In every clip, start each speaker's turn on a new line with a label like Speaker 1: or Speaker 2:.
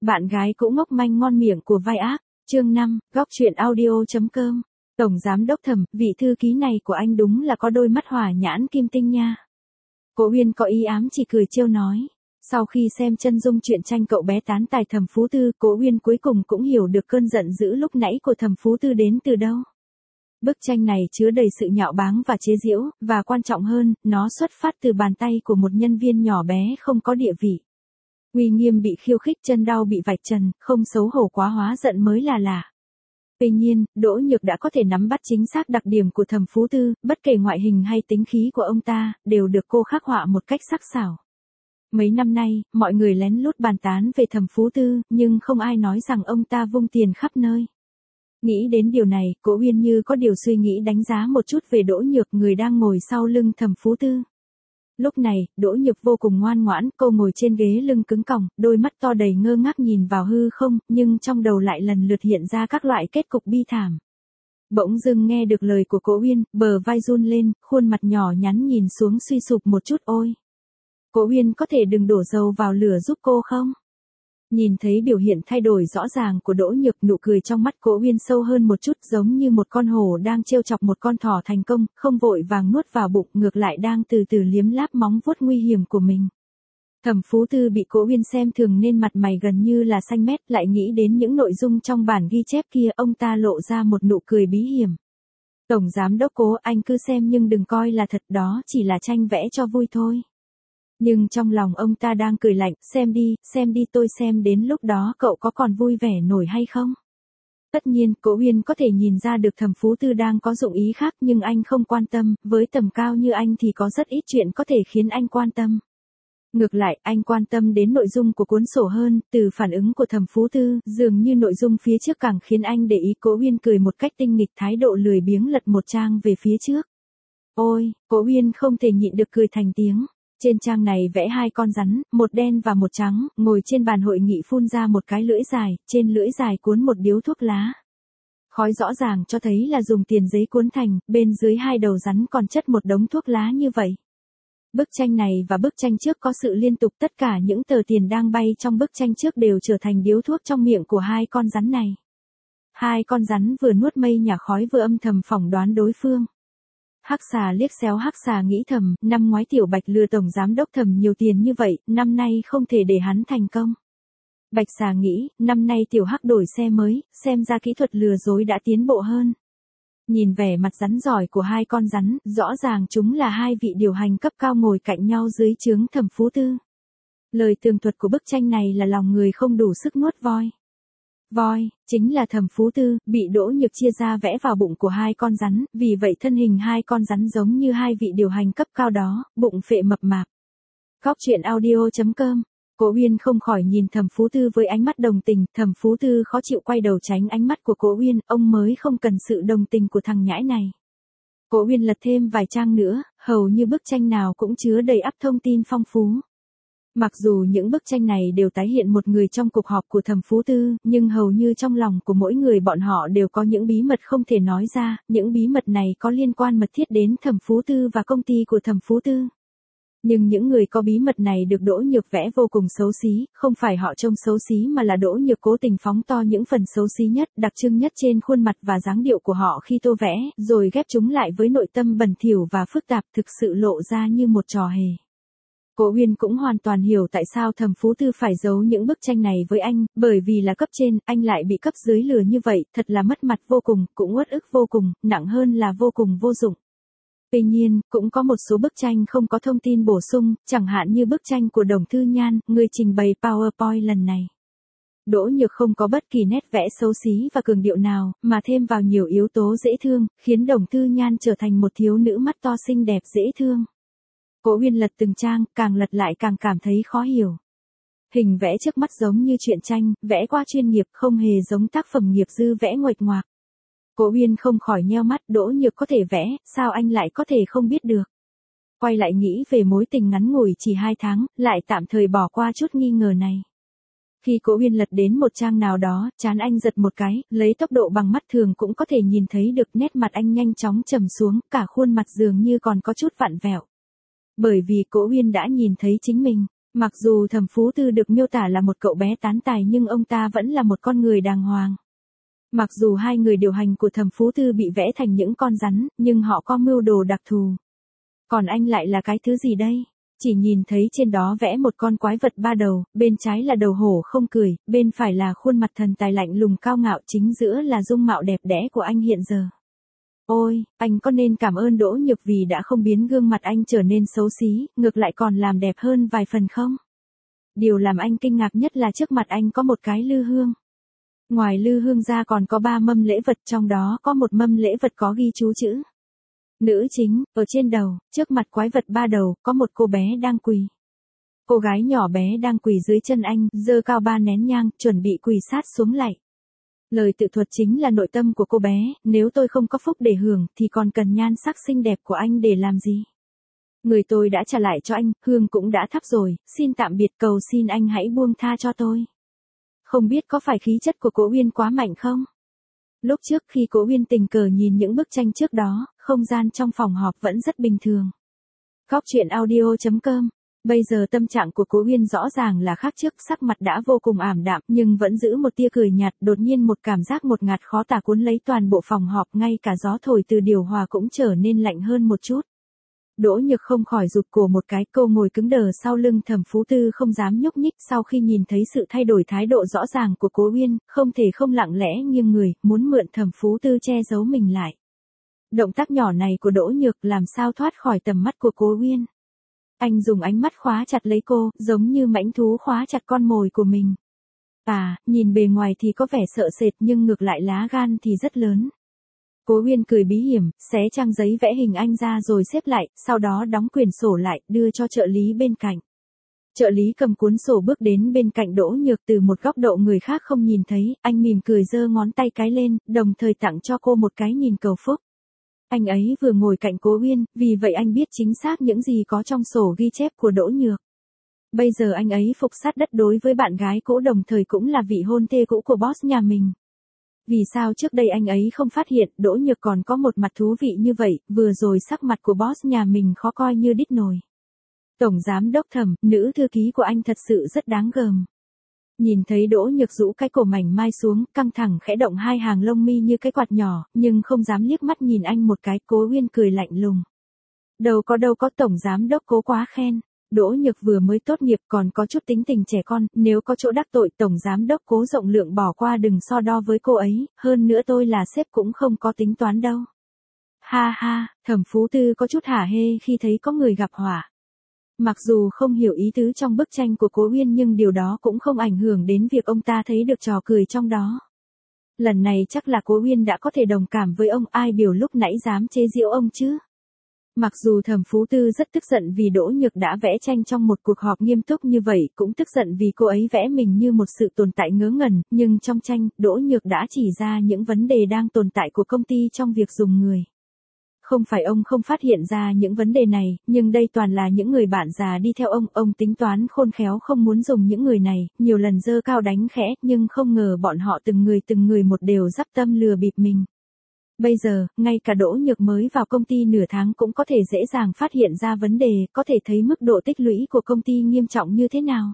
Speaker 1: Bạn gái cũng ngốc manh ngon miệng của vai ác, chương 5, góc truyện audio.com. Tổng giám đốc Thẩm, vị thư ký này của anh đúng là có đôi mắt hỏa nhãn kim tinh nha. Cố Uyên có ý ám chỉ cười trêu nói. Sau khi xem chân dung truyện tranh cậu bé tán tài Thẩm Phú Tư, Cố Uyên cuối cùng cũng hiểu được cơn giận dữ lúc nãy của Thẩm Phú Tư đến từ đâu. Bức tranh này chứa đầy sự nhạo báng và chế giễu, và quan trọng hơn, nó xuất phát từ bàn tay của một nhân viên nhỏ bé không có địa vị. Uy nghiêm bị khiêu khích, chân đau bị vạch trần, không xấu hổ quá hóa giận mới là lạ. Tuy nhiên, Đỗ Nhược đã có thể nắm bắt chính xác đặc điểm của Thẩm Phú Tư, bất kể ngoại hình hay tính khí của ông ta, đều được cô khắc họa một cách sắc sảo. Mấy năm nay, mọi người lén lút bàn tán về Thẩm Phú Tư, nhưng không ai nói rằng ông ta vung tiền khắp nơi. Nghĩ đến điều này, Cố Uyên như có điều suy nghĩ đánh giá một chút về Đỗ Nhược, người đang ngồi sau lưng Thẩm Phú Tư. Lúc này, Đỗ Nhược vô cùng ngoan ngoãn, cô ngồi trên ghế lưng cứng còng, đôi mắt to đầy ngơ ngác nhìn vào hư không, nhưng trong đầu lại lần lượt hiện ra các loại kết cục bi thảm. Bỗng dưng nghe được lời của Cố Uyên, bờ vai run lên, khuôn mặt nhỏ nhắn nhìn xuống suy sụp một chút. Ôi! Cố Uyên có thể đừng đổ dầu vào lửa giúp cô không? Nhìn thấy biểu hiện thay đổi rõ ràng của Đỗ Nhược, nụ cười trong mắt Cố Uyên sâu hơn một chút, giống như một con hổ đang trêu chọc một con thỏ thành công, không vội vàng nuốt vào bụng, ngược lại đang từ từ liếm láp móng vuốt nguy hiểm của mình. Thẩm Phú Tư bị Cố Uyên xem thường nên mặt mày gần như là xanh mét, lại nghĩ đến những nội dung trong bản ghi chép kia, ông ta lộ ra một nụ cười bí hiểm. Tổng giám đốc Cố, anh cứ xem nhưng đừng coi là thật, đó chỉ là tranh vẽ cho vui thôi. Nhưng trong lòng ông ta đang cười lạnh, xem đi tôi xem đến lúc đó cậu có còn vui vẻ nổi hay không? Tất nhiên, Cố Uyên có thể nhìn ra được Thẩm Phú Tư đang có dụng ý khác, nhưng anh không quan tâm, với tầm cao như anh thì có rất ít chuyện có thể khiến anh quan tâm. Ngược lại, anh quan tâm đến nội dung của cuốn sổ hơn, từ phản ứng của Thẩm Phú Tư, dường như nội dung phía trước càng khiến anh để ý. Cố Uyên cười một cách tinh nghịch, thái độ lười biếng lật một trang về phía trước. Ôi, Cố Uyên không thể nhịn được cười thành tiếng. Trên trang này vẽ hai con rắn, một đen và một trắng, ngồi trên bàn hội nghị phun ra một cái lưỡi dài, trên lưỡi dài cuốn một điếu thuốc lá. Khói rõ ràng cho thấy là dùng tiền giấy cuốn thành, bên dưới hai đầu rắn còn chất một đống thuốc lá như vậy. Bức tranh này và bức tranh trước có sự liên tục, tất cả những tờ tiền đang bay trong bức tranh trước đều trở thành điếu thuốc trong miệng của hai con rắn này. Hai con rắn vừa nuốt mây nhả khói vừa âm thầm phỏng đoán đối phương. Hắc xà liếc xéo hắc xà nghĩ thầm, năm ngoái Tiểu Bạch lừa tổng giám đốc Thẩm nhiều tiền như vậy, năm nay không thể để hắn thành công. Bạch xà nghĩ, năm nay Tiểu Hắc đổi xe mới, xem ra kỹ thuật lừa dối đã tiến bộ hơn. Nhìn vẻ mặt rắn giỏi của hai con rắn, rõ ràng chúng là hai vị điều hành cấp cao ngồi cạnh nhau dưới trướng Thẩm Phú Tư. Lời tường thuật của bức tranh này là lòng người không đủ sức nuốt voi. Voi, chính là Thẩm Phú Tư, bị Đỗ Nhược chia ra vẽ vào bụng của hai con rắn, vì vậy thân hình hai con rắn giống như hai vị điều hành cấp cao đó, bụng phệ mập mạp. Góc truyện audio.com. Cố Uyên không khỏi nhìn Thẩm Phú Tư với ánh mắt đồng tình, Thẩm Phú Tư khó chịu quay đầu tránh ánh mắt của Cố Uyên, ông mới không cần sự đồng tình của thằng nhãi này. Cố Uyên lật thêm vài trang nữa, hầu như bức tranh nào cũng chứa đầy ắp thông tin phong phú. Mặc dù những bức tranh này đều tái hiện một người trong cuộc họp của Thẩm Phú Tư, nhưng hầu như trong lòng của mỗi người bọn họ đều có những bí mật không thể nói ra, những bí mật này có liên quan mật thiết đến Thẩm Phú Tư và công ty của Thẩm Phú Tư. Nhưng những người có bí mật này được Đỗ Nhược vẽ vô cùng xấu xí, không phải họ trông xấu xí mà là Đỗ Nhược cố tình phóng to những phần xấu xí nhất, đặc trưng nhất trên khuôn mặt và dáng điệu của họ khi tô vẽ, rồi ghép chúng lại với nội tâm bẩn thỉu và phức tạp, thực sự lộ ra như một trò hề. Cố Uyên cũng hoàn toàn hiểu tại sao Thẩm Phú Tư phải giấu những bức tranh này với anh, bởi vì là cấp trên, anh lại bị cấp dưới lừa như vậy, thật là mất mặt vô cùng, cũng uất ức vô cùng, nặng hơn là vô cùng vô dụng. Tuy nhiên, cũng có một số bức tranh không có thông tin bổ sung, chẳng hạn như bức tranh của Đồng Thư Nhan, người trình bày PowerPoint lần này. Đỗ Nhược không có bất kỳ nét vẽ xấu xí và cường điệu nào, mà thêm vào nhiều yếu tố dễ thương, khiến Đồng Thư Nhan trở thành một thiếu nữ mắt to xinh đẹp dễ thương. Cố Uyên lật từng trang, càng lật lại càng cảm thấy khó hiểu. Hình vẽ trước mắt giống như truyện tranh, vẽ qua chuyên nghiệp, không hề giống tác phẩm nghiệp dư vẽ nguệch ngoạc. Cố Uyên không khỏi nheo mắt, Đỗ Nhược có thể vẽ, sao anh lại có thể không biết được. Quay lại nghĩ về mối tình ngắn ngủi chỉ 2 tháng, lại tạm thời bỏ qua chút nghi ngờ này. Khi Cố Uyên lật đến một trang nào đó, trán anh giật một cái, lấy tốc độ bằng mắt thường cũng có thể nhìn thấy được nét mặt anh nhanh chóng trầm xuống, cả khuôn mặt dường như còn có chút vặn vẹo. Bởi vì Cố Uyên đã nhìn thấy chính mình. Mặc dù Thẩm Phú Tư được miêu tả là một cậu bé tán tài nhưng ông ta vẫn là một con người đàng hoàng. Mặc dù hai người điều hành của Thẩm Phú Tư bị vẽ thành những con rắn, nhưng họ có mưu đồ đặc thù. Còn anh lại là cái thứ gì đây? Chỉ nhìn thấy trên đó vẽ một con quái vật ba đầu, bên trái là đầu hổ không cười, bên phải là khuôn mặt thần tài lạnh lùng cao ngạo, chính giữa là dung mạo đẹp đẽ của anh hiện giờ. Ôi, anh có nên cảm ơn Đỗ Nhược vì đã không biến gương mặt anh trở nên xấu xí, ngược lại còn làm đẹp hơn vài phần không? Điều làm anh kinh ngạc nhất là trước mặt anh có một cái lư hương. Ngoài lư hương ra còn có 3 mâm lễ vật, trong đó có một mâm lễ vật có ghi chú chữ. Nữ chính, ở trên đầu, trước mặt quái vật ba đầu, có một cô bé đang quỳ. Cô gái nhỏ bé đang quỳ dưới chân anh, giơ cao 3 nén nhang, chuẩn bị quỳ sát xuống lạy. Lời tự thuật chính là nội tâm của cô bé, nếu tôi không có phúc để hưởng, thì còn cần nhan sắc xinh đẹp của anh để làm gì? Người tôi đã trả lại cho anh, hương cũng đã thắp rồi, xin tạm biệt, cầu xin anh hãy buông tha cho tôi. Không biết có phải khí chất của Cố Uyên quá mạnh không? Lúc trước khi Cố Uyên tình cờ nhìn những bức tranh trước đó, không gian trong phòng họp vẫn rất bình thường. Góc truyện audio.com. Bây giờ tâm trạng của Cố Uyên rõ ràng là khác trước, sắc mặt đã vô cùng ảm đạm, nhưng vẫn giữ một tia cười nhạt, đột nhiên một cảm giác ngột ngạt khó tả cuốn lấy toàn bộ phòng họp, ngay cả gió thổi từ điều hòa cũng trở nên lạnh hơn một chút. Đỗ Nhược không khỏi rụt cổ một cái, cô ngồi cứng đờ sau lưng Thẩm Phú Tư không dám nhúc nhích, sau khi nhìn thấy sự thay đổi thái độ rõ ràng của Cố Uyên, không thể không lặng lẽ nghiêng người, muốn mượn Thẩm Phú Tư che giấu mình lại. Động tác nhỏ này của Đỗ Nhược làm sao thoát khỏi tầm mắt của Cố Uyên. Anh dùng ánh mắt khóa chặt lấy cô, giống như mãnh thú khóa chặt con mồi của mình. À, nhìn bề ngoài thì có vẻ sợ sệt nhưng ngược lại lá gan thì rất lớn. Cố Uyên cười bí hiểm, xé trang giấy vẽ hình anh ra rồi xếp lại, sau đó đóng quyển sổ lại, đưa cho trợ lý bên cạnh. Trợ lý cầm cuốn sổ bước đến bên cạnh Đỗ Nhược từ một góc độ người khác không nhìn thấy, anh mỉm cười giơ ngón tay cái lên, đồng thời tặng cho cô một cái nhìn cầu phúc. Anh ấy vừa ngồi cạnh Cố Uyên, vì vậy anh biết chính xác những gì có trong sổ ghi chép của Đỗ Nhược. Bây giờ anh ấy phục sát đất đối với bạn gái cũ, đồng thời cũng là vị hôn thê cũ của boss nhà mình. Vì sao trước đây anh ấy không phát hiện Đỗ Nhược còn có một mặt thú vị như vậy, vừa rồi sắc mặt của boss nhà mình khó coi như đít nồi. Tổng giám đốc Thẩm, nữ thư ký của anh thật sự rất đáng gờm. Nhìn thấy Đỗ Nhược rũ cái cổ mảnh mai xuống, căng thẳng khẽ động hai hàng lông mi như cái quạt nhỏ, nhưng không dám liếc mắt nhìn anh một cái, Cố Uyên cười lạnh lùng. Đâu có tổng giám đốc Cố quá khen. Đỗ Nhược vừa mới tốt nghiệp còn có chút tính tình trẻ con, nếu có chỗ đắc tội tổng giám đốc Cố rộng lượng bỏ qua, đừng so đo với cô ấy, hơn nữa tôi là sếp cũng không có tính toán đâu. Ha ha, Thẩm Phú Tư có chút hả hê khi thấy có người gặp họa. Mặc dù không hiểu ý tứ trong bức tranh của Cố Uyên nhưng điều đó cũng không ảnh hưởng đến việc ông ta thấy được trò cười trong đó. Lần này chắc là Cố Uyên đã có thể đồng cảm với ông, ai biểu lúc nãy dám chế giễu ông chứ. Mặc dù Thẩm Phú Tư rất tức giận vì Đỗ Nhược đã vẽ tranh trong một cuộc họp nghiêm túc như vậy, cũng tức giận vì cô ấy vẽ mình như một sự tồn tại ngớ ngẩn, nhưng trong tranh, Đỗ Nhược đã chỉ ra những vấn đề đang tồn tại của công ty trong việc dùng người. Không phải ông không phát hiện ra những vấn đề này, nhưng đây toàn là những người bạn già đi theo ông tính toán khôn khéo không muốn dùng những người này, nhiều lần giơ cao đánh khẽ, nhưng không ngờ bọn họ từng người một đều dắp tâm lừa bịp mình. Bây giờ, ngay cả Đỗ Nhược mới vào công ty nửa tháng cũng có thể dễ dàng phát hiện ra vấn đề, có thể thấy mức độ tích lũy của công ty nghiêm trọng như thế nào.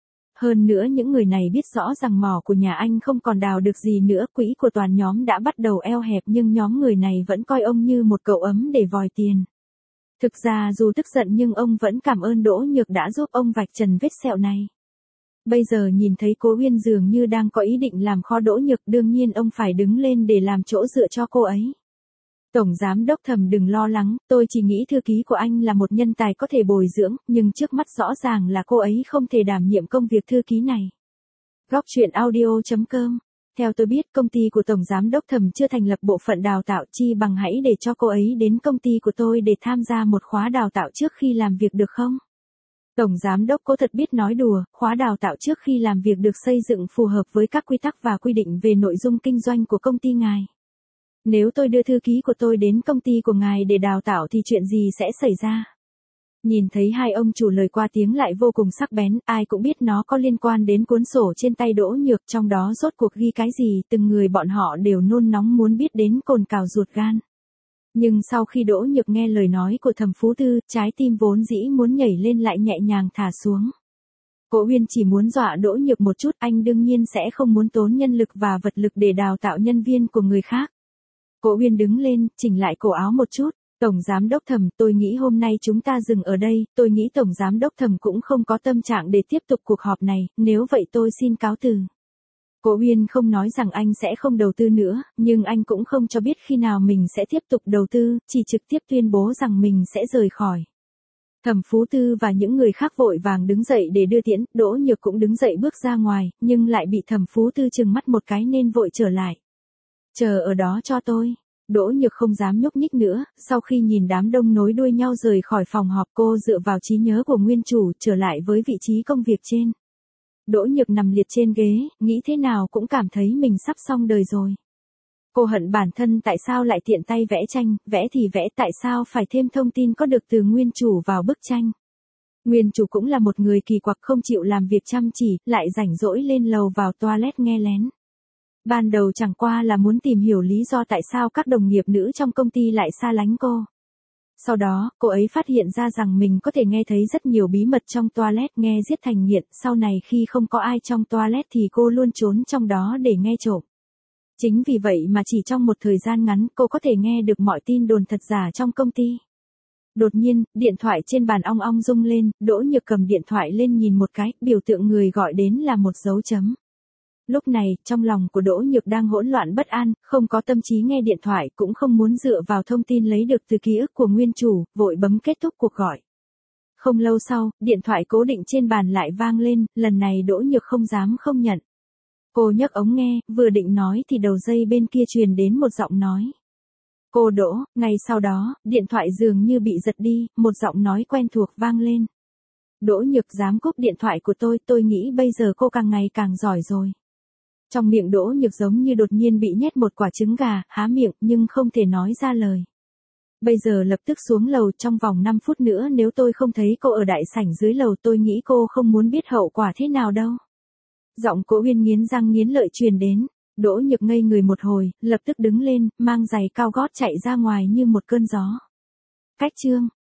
Speaker 1: Hơn nữa những người này biết rõ rằng mỏ của nhà anh không còn đào được gì nữa, quỹ của toàn nhóm đã bắt đầu eo hẹp nhưng nhóm người này vẫn coi ông như một cậu ấm để vòi tiền. Thực ra dù tức giận nhưng ông vẫn cảm ơn Đỗ Nhược đã giúp ông vạch trần vết sẹo này. Bây giờ nhìn thấy Cố Uyên dường như đang có ý định làm khó Đỗ Nhược, đương nhiên ông phải đứng lên để làm chỗ dựa cho cô ấy. Tổng giám đốc Thẩm đừng lo lắng, tôi chỉ nghĩ thư ký của anh là một nhân tài có thể bồi dưỡng, nhưng trước mắt rõ ràng là cô ấy không thể đảm nhiệm công việc thư ký này. Góc truyện audio.com. Theo tôi biết công ty của Tổng giám đốc Thẩm chưa thành lập bộ phận đào tạo, chi bằng hãy để cho cô ấy đến công ty của tôi để tham gia một khóa đào tạo trước khi làm việc được không? Tổng giám đốc Cố thật biết nói đùa, khóa đào tạo trước khi làm việc được xây dựng phù hợp với các quy tắc và quy định về nội dung kinh doanh của công ty ngài. Nếu tôi đưa thư ký của tôi đến công ty của ngài để đào tạo thì chuyện gì sẽ xảy ra? Nhìn thấy hai ông chủ lời qua tiếng lại vô cùng sắc bén, ai cũng biết nó có liên quan đến cuốn sổ trên tay Đỗ Nhược, trong đó rốt cuộc ghi cái gì, từng người bọn họ đều nôn nóng muốn biết đến cồn cào ruột gan. Nhưng sau khi Đỗ Nhược nghe lời nói của Thẩm Phú Tư, trái tim vốn dĩ muốn nhảy lên lại nhẹ nhàng thả xuống. Cố Uyên chỉ muốn dọa Đỗ Nhược một chút, anh đương nhiên sẽ không muốn tốn nhân lực và vật lực để đào tạo nhân viên của người khác. Cố Uyên đứng lên, chỉnh lại cổ áo một chút. Tổng Giám Đốc Thẩm, tôi nghĩ hôm nay chúng ta dừng ở đây, tôi nghĩ Tổng Giám Đốc Thẩm cũng không có tâm trạng để tiếp tục cuộc họp này, nếu vậy tôi xin cáo từ. Cố Uyên không nói rằng anh sẽ không đầu tư nữa, nhưng anh cũng không cho biết khi nào mình sẽ tiếp tục đầu tư, chỉ trực tiếp tuyên bố rằng mình sẽ rời khỏi. Thẩm Phú Tư và những người khác vội vàng đứng dậy để đưa tiễn, Đỗ Nhược cũng đứng dậy bước ra ngoài, nhưng lại bị Thẩm Phú Tư trừng mắt một cái nên vội trở lại. Chờ ở đó cho tôi. Đỗ Nhược không dám nhúc nhích nữa, sau khi nhìn đám đông nối đuôi nhau rời khỏi phòng họp, cô dựa vào trí nhớ của nguyên chủ trở lại với vị trí công việc trên. Đỗ Nhược nằm liệt trên ghế, nghĩ thế nào cũng cảm thấy mình sắp xong đời rồi. Cô hận bản thân tại sao lại tiện tay vẽ tranh, vẽ thì vẽ, tại sao phải thêm thông tin có được từ nguyên chủ vào bức tranh. Nguyên chủ cũng là một người kỳ quặc, không chịu làm việc chăm chỉ, lại rảnh rỗi lên lầu vào toilet nghe lén. Ban đầu chẳng qua là muốn tìm hiểu lý do tại sao các đồng nghiệp nữ trong công ty lại xa lánh cô. Sau đó, cô ấy phát hiện ra rằng mình có thể nghe thấy rất nhiều bí mật trong toilet, nghe giết thành nghiện, sau này khi không có ai trong toilet thì cô luôn trốn trong đó để nghe trộm. Chính vì vậy mà chỉ trong một thời gian ngắn cô có thể nghe được mọi tin đồn thật giả trong công ty. Đột nhiên, điện thoại trên bàn ong ong rung lên, Đỗ Nhược cầm điện thoại lên nhìn một cái, biểu tượng người gọi đến là một dấu chấm. Lúc này, trong lòng của Đỗ Nhược đang hỗn loạn bất an, không có tâm trí nghe điện thoại, cũng không muốn dựa vào thông tin lấy được từ ký ức của nguyên chủ, vội bấm kết thúc cuộc gọi. Không lâu sau, điện thoại cố định trên bàn lại vang lên, lần này Đỗ Nhược không dám không nhận. Cô nhấc ống nghe, vừa định nói thì đầu dây bên kia truyền đến một giọng nói. Cô Đỗ, ngay sau đó, điện thoại dường như bị giật đi, một giọng nói quen thuộc vang lên. Đỗ Nhược, dám cúp điện thoại của tôi nghĩ bây giờ cô càng ngày càng giỏi rồi. Trong miệng Đỗ Nhược giống như đột nhiên bị nhét một quả trứng gà, há miệng nhưng không thể nói ra lời. Bây giờ lập tức xuống lầu, trong vòng 5 phút nữa nếu tôi không thấy cô ở đại sảnh dưới lầu tôi nghĩ cô không muốn biết hậu quả thế nào đâu. Giọng Cố Uyên nghiến răng nghiến lợi truyền đến, Đỗ Nhược ngây người một hồi, lập tức đứng lên, mang giày cao gót chạy ra ngoài như một cơn gió. Cách chương